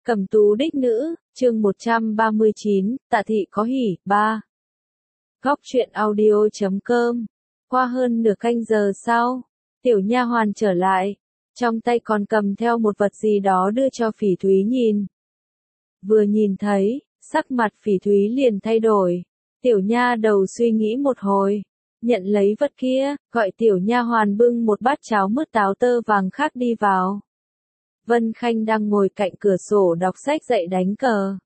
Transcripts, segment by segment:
Cẩm tú đích nữ, chương 139, Tạ thị có hỉ, 3. Góc truyện audio.com. Qua hơn nửa canh giờ sau, tiểu nha hoàn trở lại, trong tay còn cầm theo một vật gì đó đưa cho Phỉ Thúy nhìn. Vừa nhìn thấy, sắc mặt Phỉ Thúy liền thay đổi, tiểu nha đầu suy nghĩ một hồi, nhận lấy vật kia, gọi tiểu nha hoàn bưng một bát cháo mứt táo tơ vàng khác đi vào. Vân Khanh đang ngồi cạnh cửa sổ đọc sách dạy đánh cờ.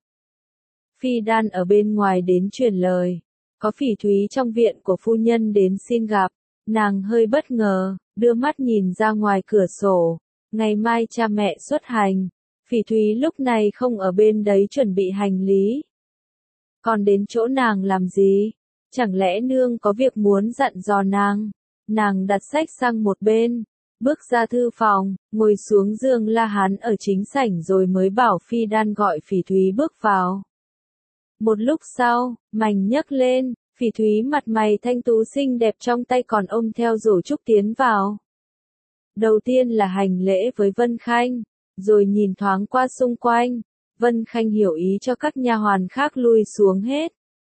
Phi Đan ở bên ngoài đến truyền lời, có Phỉ Thúy trong viện của phu nhân đến xin gặp, nàng hơi bất ngờ, đưa mắt nhìn ra ngoài cửa sổ, ngày mai cha mẹ xuất hành, Phỉ Thúy lúc này không ở bên đấy chuẩn bị hành lý. Còn đến chỗ nàng làm gì? Chẳng lẽ nương có việc muốn dặn dò nàng? Nàng đặt sách sang một bên, bước ra thư phòng, ngồi xuống giường la hán ở chính sảnh rồi mới bảo Phi Đan gọi Phỉ Thúy bước vào. Một lúc sau, mành nhấc lên, Phỉ Thúy mặt mày thanh tú xinh đẹp trong tay còn ôm theo rổ trúc tiến vào. Đầu tiên là hành lễ với Vân Khanh, rồi nhìn thoáng qua xung quanh, Vân Khanh hiểu ý cho các nha hoàn khác lui xuống hết.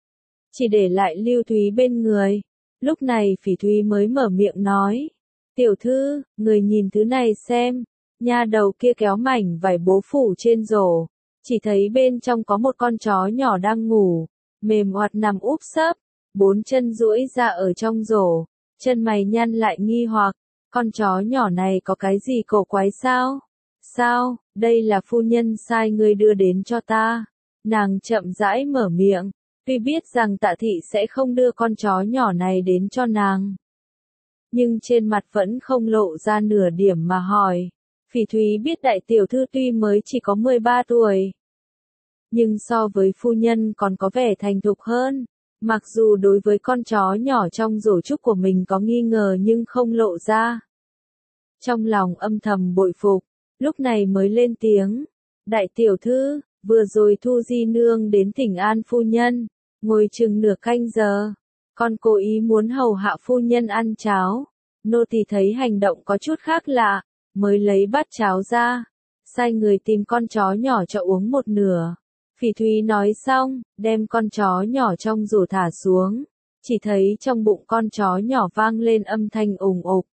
Chỉ để lại Lưu Thúy bên người, lúc này Phỉ Thúy mới mở miệng nói. Tiểu thư, người nhìn thứ này xem, nha đầu kia kéo mảnh vải bố phủ trên rổ, chỉ thấy bên trong có một con chó nhỏ đang ngủ, mềm oặt nằm úp sấp, bốn chân duỗi ra ở trong rổ, chân mày nhăn lại nghi hoặc, con chó nhỏ này có cái gì cổ quái sao? Sao, đây là phu nhân sai người đưa đến cho ta. Nàng chậm rãi mở miệng, tuy biết rằng Tạ thị sẽ không đưa con chó nhỏ này đến cho nàng, nhưng trên mặt vẫn không lộ ra nửa điểm mà hỏi. Phỉ Thúy biết đại tiểu thư tuy mới chỉ có 13 tuổi, nhưng so với phu nhân còn có vẻ thành thục hơn. Mặc dù đối với con chó nhỏ trong rổ trúc của mình có nghi ngờ nhưng không lộ ra. Trong lòng âm thầm bội phục, lúc này mới lên tiếng. Đại tiểu thư, vừa rồi Thu Di Nương đến thỉnh an phu nhân, ngồi chừng nửa canh giờ. Con cố ý muốn hầu hạ phu nhân ăn cháo. Nô tỳ thấy hành động có chút khác lạ, mới lấy bát cháo ra, sai người tìm con chó nhỏ cho uống một nửa. Phỉ Thúy nói xong, đem con chó nhỏ trong rổ thả xuống, chỉ thấy trong bụng con chó nhỏ vang lên âm thanh ùng ục.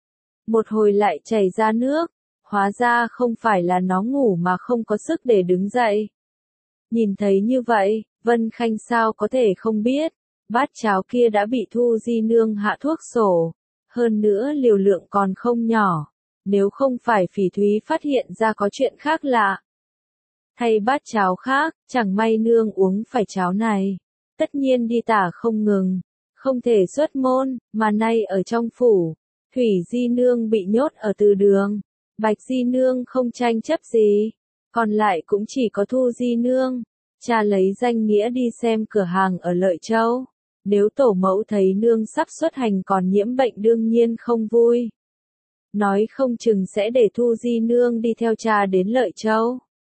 Một hồi lại chảy ra nước, hóa ra không phải là nó ngủ mà không có sức để đứng dậy. Nhìn thấy như vậy, Vân Khanh sao có thể không biết, bát cháo kia đã bị Thu Di Nương hạ thuốc sổ, hơn nữa liều lượng còn không nhỏ, nếu không phải Phỉ Thúy phát hiện ra có chuyện khác lạ. Thay bát cháo khác, chẳng may nương uống phải cháo này, tất nhiên đi tả không ngừng, không thể xuất môn, mà nay ở trong phủ, Thủy Di Nương bị nhốt ở từ đường, Bạch Di Nương không tranh chấp gì, còn lại cũng chỉ có Thu Di Nương. Cha lấy danh nghĩa đi xem cửa hàng ở Lợi Châu, nếu tổ mẫu thấy nương sắp xuất hành còn nhiễm bệnh đương nhiên không vui. Nói không chừng sẽ để Thu Di Nương đi theo cha đến Lợi Châu.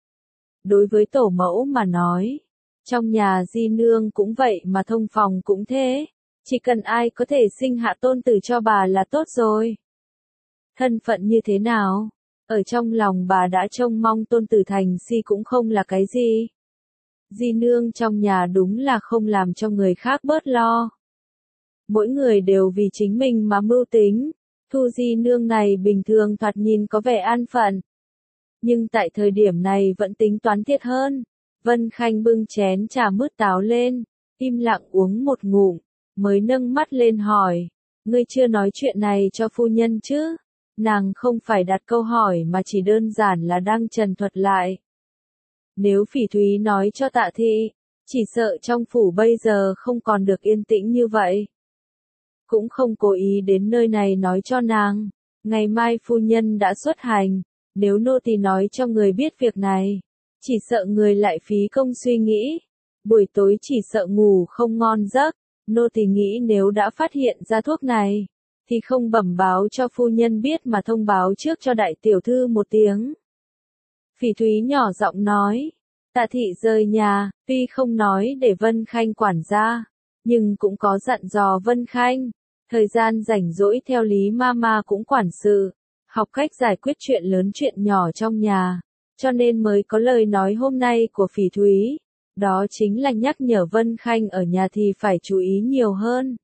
Đối với tổ mẫu mà nói, trong nhà Di Nương cũng vậy mà thông phòng cũng thế, chỉ cần ai có thể sinh hạ tôn tử cho bà là tốt rồi. Thân phận như thế nào, ở trong lòng bà đã trông mong tôn tử thành si cũng không là cái gì. Di Nương trong nhà đúng là không làm cho người khác bớt lo. Mỗi người đều vì chính mình mà mưu tính, Thu Di Nương này bình thường thoạt nhìn có vẻ an phận. Nhưng tại thời điểm này vẫn tính toán thiệt hơn. Vân Khanh bưng chén trà mứt táo lên, im lặng uống một ngụm, mới nâng mắt lên hỏi. Ngươi chưa nói chuyện này cho phu nhân chứ? Nàng không phải đặt câu hỏi mà chỉ đơn giản là đang trần thuật lại. Nếu Phỉ Thúy nói cho Tạ thị, chỉ sợ trong phủ bây giờ không còn được yên tĩnh như vậy. Cũng không cố ý đến nơi này nói cho nàng, ngày mai phu nhân đã xuất hành, nếu nô tỳ nói cho người biết việc này, chỉ sợ người lại phí công suy nghĩ, buổi tối chỉ sợ ngủ không ngon giấc, nô tỳ nghĩ nếu đã phát hiện ra thuốc này, thì không bẩm báo cho phu nhân biết mà thông báo trước cho đại tiểu thư một tiếng. Phỉ Thúy nhỏ giọng nói, Tạ thị rời nhà, tuy không nói để Vân Khanh quản gia, nhưng cũng có dặn dò Vân Khanh, thời gian rảnh rỗi theo Lý Mama cũng quản sự, học cách giải quyết chuyện lớn chuyện nhỏ trong nhà, cho nên mới có lời nói hôm nay của Phỉ Thúy. Đó chính là nhắc nhở Vân Khanh ở nhà thì phải chú ý nhiều hơn.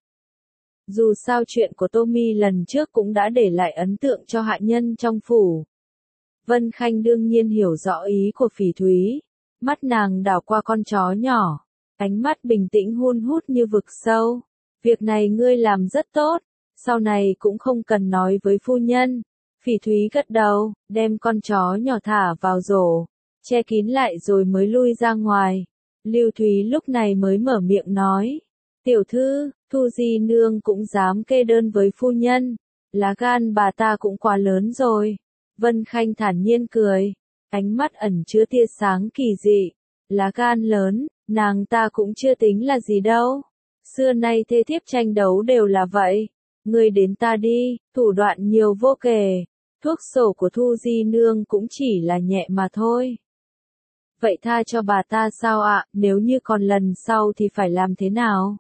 Dù sao chuyện của Tommy lần trước cũng đã để lại ấn tượng cho hạ nhân trong phủ. Vân Khanh đương nhiên hiểu rõ ý của Phỉ Thúy. Mắt nàng đảo qua con chó nhỏ. Ánh mắt bình tĩnh hun hút như vực sâu. Việc này ngươi làm rất tốt. Sau này cũng không cần nói với phu nhân. Phỉ Thúy gật đầu, đem con chó nhỏ thả vào rổ. Che kín lại rồi mới lui ra ngoài. Lưu Thúy lúc này mới mở miệng nói. Tiểu thư, Thu Di Nương cũng dám kê đơn với phu nhân. Lá gan bà ta cũng quá lớn rồi. Vân Khanh thản nhiên cười. Ánh mắt ẩn chứa tia sáng kỳ dị. Lá gan lớn, nàng ta cũng chưa tính là gì đâu. Xưa nay thê thiếp tranh đấu đều là vậy. Ngươi đến ta đi, thủ đoạn nhiều vô kể. Thuốc sổ của Thu Di Nương cũng chỉ là nhẹ mà thôi. Vậy tha cho bà ta sao ạ, nếu như còn lần sau thì phải làm thế nào?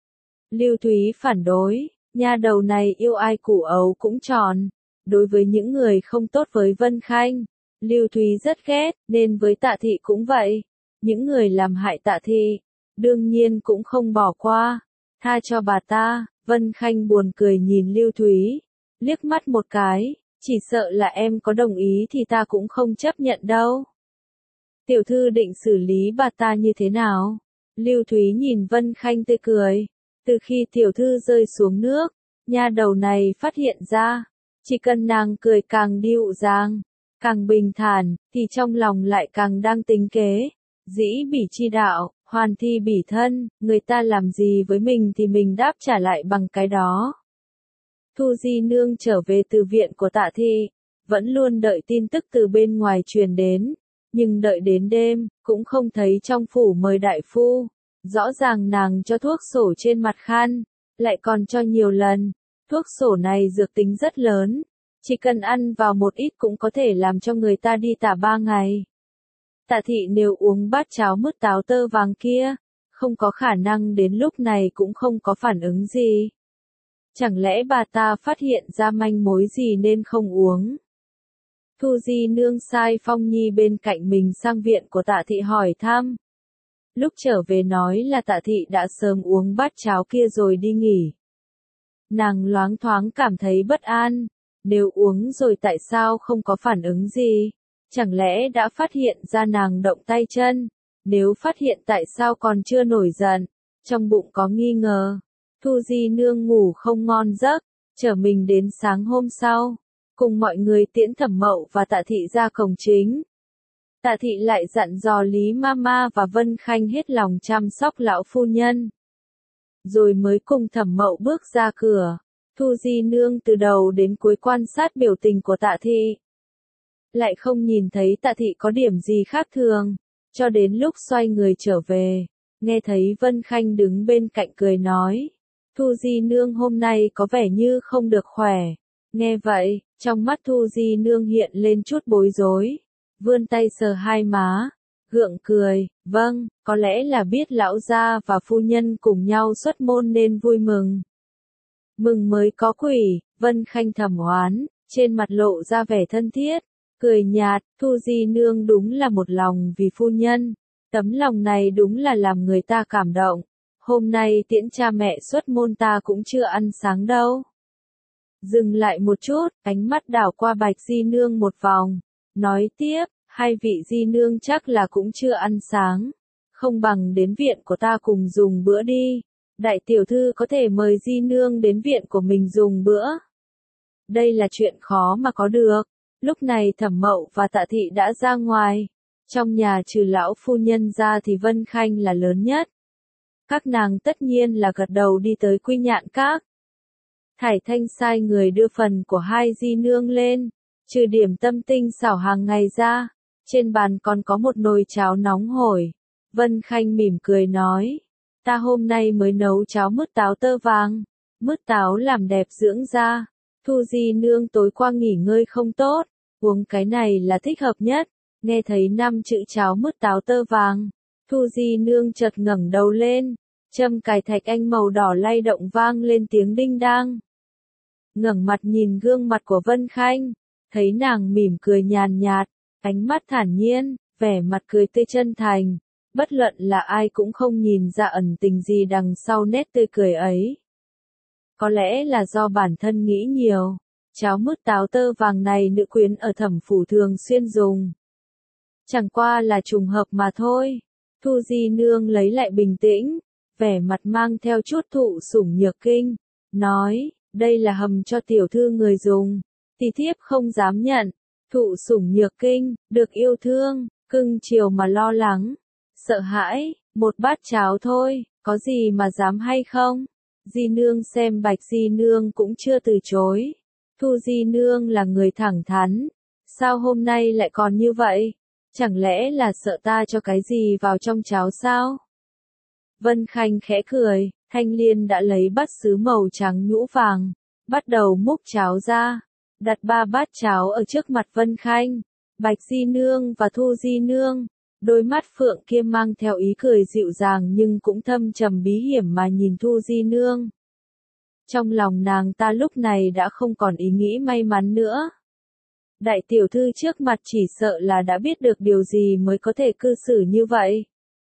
Lưu Thúy phản đối, nha đầu này yêu ai củ ấu cũng tròn. Đối với những người không tốt với Vân Khanh, Lưu Thúy rất ghét, nên với Tạ Thị cũng vậy. Những người làm hại Tạ Thị, đương nhiên cũng không bỏ qua. Tha cho bà ta, Vân Khanh buồn cười nhìn Lưu Thúy, liếc mắt một cái, chỉ sợ là em có đồng ý thì ta cũng không chấp nhận đâu. Tiểu thư định xử lý bà ta như thế nào? Lưu Thúy nhìn Vân Khanh tươi cười. Từ khi tiểu thư rơi xuống nước, nha đầu này phát hiện ra, chỉ cần nàng cười càng dịu dàng, càng bình thản, thì trong lòng lại càng đang tính kế. Dĩ bỉ chi đạo, hoàn thi bỉ thân, người ta làm gì với mình thì mình đáp trả lại bằng cái đó. Thu Di Nương trở về từ viện của Tạ Thị, vẫn luôn đợi tin tức từ bên ngoài truyền đến, nhưng đợi đến đêm, cũng không thấy trong phủ mời đại phu. Rõ ràng nàng cho thuốc sổ trên mặt khăn, lại còn cho nhiều lần. Thuốc sổ này dược tính rất lớn, chỉ cần ăn vào một ít cũng có thể làm cho người ta đi tả 3 ngày. Tạ Thị nếu uống bát cháo mứt táo tơ vàng kia, không có khả năng đến lúc này cũng không có phản ứng gì. Chẳng lẽ bà ta phát hiện ra manh mối gì nên không uống? Thu Di Nương sai Phong Nhi bên cạnh mình sang viện của Tạ Thị hỏi thăm. Lúc trở về nói là Tạ Thị đã sớm uống bát cháo kia rồi đi nghỉ. Nàng loáng thoáng cảm thấy bất an, nếu uống rồi tại sao không có phản ứng gì? Chẳng lẽ đã phát hiện ra nàng động tay chân? Nếu phát hiện tại sao còn chưa nổi giận? Trong bụng có nghi ngờ. Thu Di Nương ngủ không ngon giấc, chở mình đến sáng hôm sau, cùng mọi người tiễn Thẩm Mậu và Tạ Thị ra cổng chính. Tạ Thị lại dặn dò Lý Mama và Vân Khanh hết lòng chăm sóc lão phu nhân. Rồi mới cùng Thẩm Mậu bước ra cửa. Thu Di Nương từ đầu đến cuối quan sát biểu tình của Tạ Thị. Lại không nhìn thấy Tạ Thị có điểm gì khác thường, cho đến lúc xoay người trở về, nghe thấy Vân Khanh đứng bên cạnh cười nói. Thu Di Nương hôm nay có vẻ như không được khỏe. Nghe vậy, trong mắt Thu Di Nương hiện lên chút bối rối. Vươn tay sờ hai má, gượng cười, vâng, có lẽ là biết lão gia và phu nhân cùng nhau xuất môn nên vui mừng. Mừng mới có quỷ, Vân Khanh thầm oán, trên mặt lộ ra vẻ thân thiết, cười nhạt, Thu Di Nương đúng là một lòng vì phu nhân. Tấm lòng này đúng là làm người ta cảm động. Hôm nay tiễn cha mẹ xuất môn ta cũng chưa ăn sáng đâu. Dừng lại một chút, ánh mắt đảo qua Bạch Di Nương một vòng. Nói tiếp, hai vị Di Nương chắc là cũng chưa ăn sáng. Không bằng đến viện của ta cùng dùng bữa đi. Đại tiểu thư có thể mời Di Nương đến viện của mình dùng bữa. Đây là chuyện khó mà có được. Lúc này Thẩm Mậu và Tạ Thị đã ra ngoài. Trong nhà trừ lão phu nhân ra thì Vân Khanh là lớn nhất. Các nàng tất nhiên là gật đầu đi tới Quy Nhạn Các. Thải Thanh sai người đưa phần của hai Di Nương lên. Trừ điểm tâm tinh xảo hàng ngày ra, trên bàn còn có một nồi cháo nóng hổi. Vân Khanh mỉm cười nói, ta hôm nay mới nấu cháo mứt táo tơ vàng, mứt táo làm đẹp dưỡng da. Thu Di Nương tối qua nghỉ ngơi không tốt, uống cái này là thích hợp nhất. Nghe thấy 5 chữ cháo mứt táo tơ vàng, Thu Di Nương chợt ngẩng đầu lên, châm cài thạch anh màu đỏ lay động vang lên tiếng đinh đang. Ngẩng mặt nhìn gương mặt của Vân Khanh, thấy nàng mỉm cười nhàn nhạt, ánh mắt thản nhiên, vẻ mặt cười tươi chân thành, bất luận là ai cũng không nhìn ra ẩn tình gì đằng sau nét tươi cười ấy. Có lẽ là do bản thân nghĩ nhiều, cháo mứt táo tơ vàng này nữ quyến ở Thẩm phủ thường xuyên dùng. Chẳng qua là trùng hợp mà thôi. Thu Di Nương lấy lại bình tĩnh, vẻ mặt mang theo chút thụ sủng nhược kinh, nói, đây là hầm cho tiểu thư người dùng, tỷ thiếp không dám nhận. Thụ sủng nhược kinh, được yêu thương, cưng chiều mà lo lắng, sợ hãi, một bát cháo thôi, có gì mà dám hay không? Di Nương xem Bạch Di Nương cũng chưa từ chối. Thu Di Nương là người thẳng thắn, sao hôm nay lại còn như vậy? Chẳng lẽ là sợ ta cho cái gì vào trong cháo sao? Vân Khanh khẽ cười, Thanh Liên đã lấy bát sứ màu trắng nhũ vàng, bắt đầu múc cháo ra, đặt 3 bát cháo ở trước mặt Vân Khanh, Bạch Di Nương và Thu Di Nương. Đôi mắt phượng kia mang theo ý cười dịu dàng nhưng cũng thâm trầm bí hiểm mà nhìn Thu Di Nương. Trong lòng nàng ta lúc này đã không còn ý nghĩ may mắn nữa. Đại tiểu thư trước mặt chỉ sợ là đã biết được điều gì mới có thể cư xử như vậy.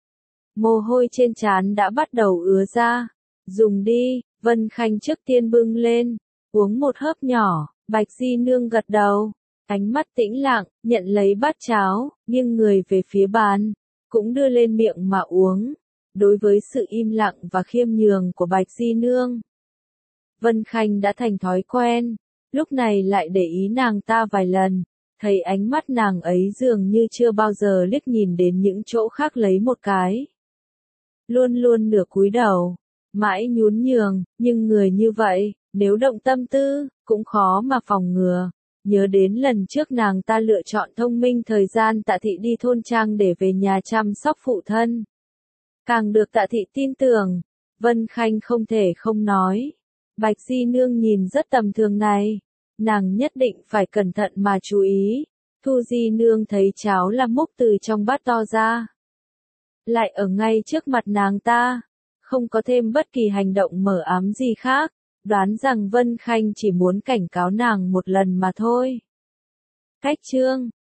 Mồ hôi trên trán đã bắt đầu ứa ra. Dùng đi, Vân Khanh trước tiên bưng lên, uống một hớp nhỏ, Bạch Di Nương gật đầu. Ánh mắt tĩnh lặng, nhận lấy bát cháo, nghiêng người về phía bàn, cũng đưa lên miệng mà uống. Đối với sự im lặng và khiêm nhường của Bạch Di Nương, Vân Khanh đã thành thói quen, lúc này lại để ý nàng ta vài lần, thấy ánh mắt nàng ấy dường như chưa bao giờ liếc nhìn đến những chỗ khác lấy một cái. Luôn luôn nửa cúi đầu, mãi nhún nhường, nhưng người như vậy, nếu động tâm tư, cũng khó mà phòng ngừa. Nhớ đến lần trước nàng ta lựa chọn thông minh thời gian Tạ Thị đi thôn trang để về nhà chăm sóc phụ thân. Càng được Tạ Thị tin tưởng, Vân Khanh không thể không nói. Bạch Di Nương nhìn rất tầm thường này, nàng nhất định phải cẩn thận mà chú ý. Thu Di Nương thấy cháo là múc từ trong bát to ra, lại ở ngay trước mặt nàng ta, không có thêm bất kỳ hành động mờ ám gì khác. Đoán rằng Vân Khanh chỉ muốn cảnh cáo nàng một lần mà thôi. Cách chương